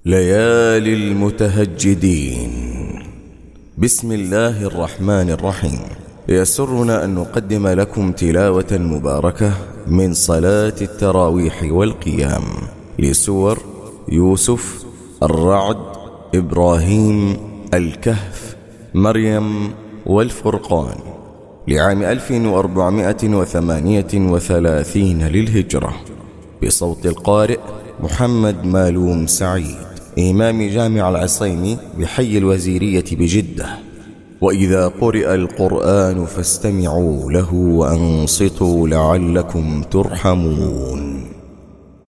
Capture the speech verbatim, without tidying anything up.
ليالي المتهجدين. بسم الله الرحمن الرحيم. يسرنا أن نقدم لكم تلاوة مباركة من صلاة التراويح والقيام لسور يوسف، الرعد، إبراهيم، الكهف، مريم، والفرقان، لعام ألف وأربعمائة وثمانية وثلاثين للهجرة، بصوت القارئ محمد مالوم سعيد، إمام جامع العصيمي بحي الوزيرية بجدة. وإذا قرئ القرآن فاستمعوا له وأنصتوا لعلكم ترحمون.